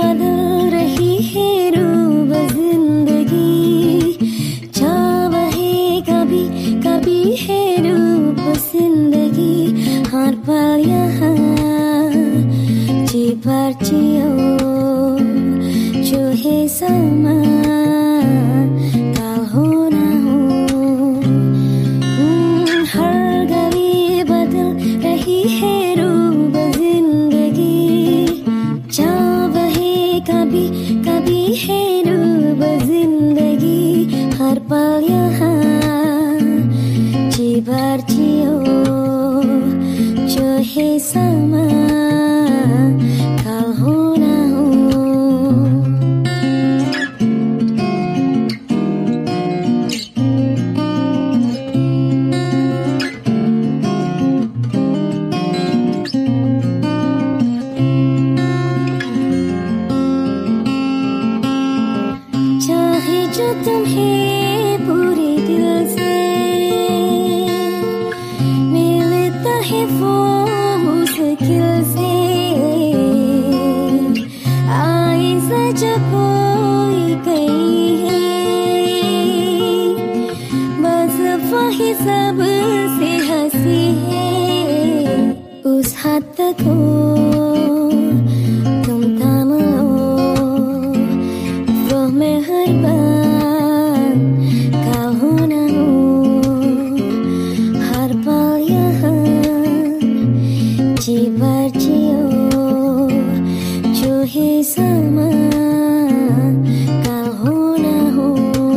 बदल रही है रूब जिंदगी, छाव है कभी कभी है रूप जिंदगी, हर पल यहाँ जी पर जियो जो है समा कल हो ना हो। हर घड़ी बदल रही है रूब जिंदगी, छाव है कभी कभी है रूब जिंदगी, हर पल यहाँ जी भर जियो जो है समा कल हो ना हो। चाहे जो तुम्हें पूरे दिल से मिलता है वो मुश्किल से, आए सजा कोई कहीं है, बस वही सब से हंसी है, उस हद को तुम थाम लो, वो मेहरबान कल हो ना हो। हर पल यहाँ जी भर जियो जो है समा कल हो ना हो।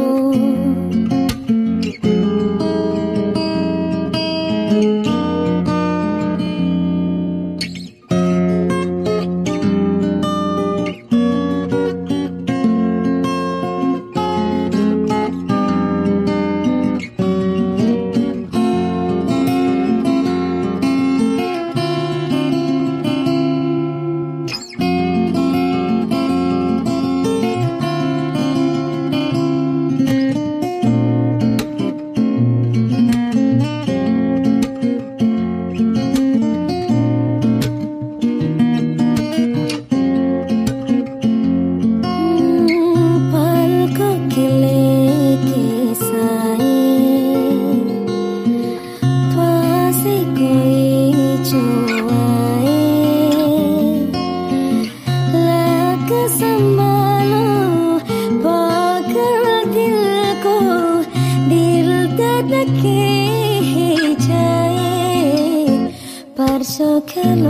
परसों खेलो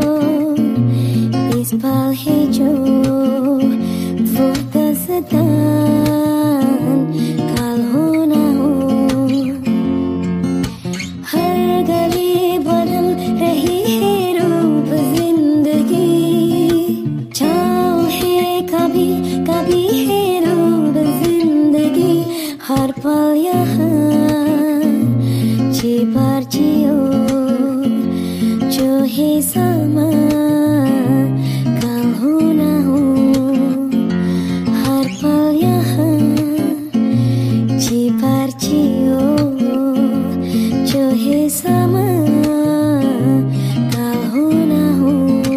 इस पल है जो वो दस्तदान कल हो ना हो। हर घड़ी बदल रही है रूप जिंदगी, छाँव है कभी कभी है रूप जिंदगी, हर पल यहाँ जी भर जियो जो है समा कल हो ना हो। हर पल यहाँ जी भर जियो जो है समा कल हो ना हो।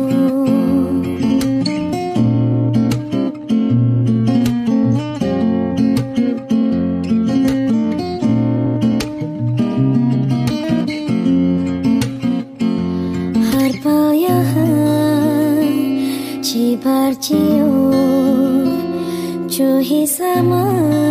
हर पल यहाँ जी भर जियो जो है समा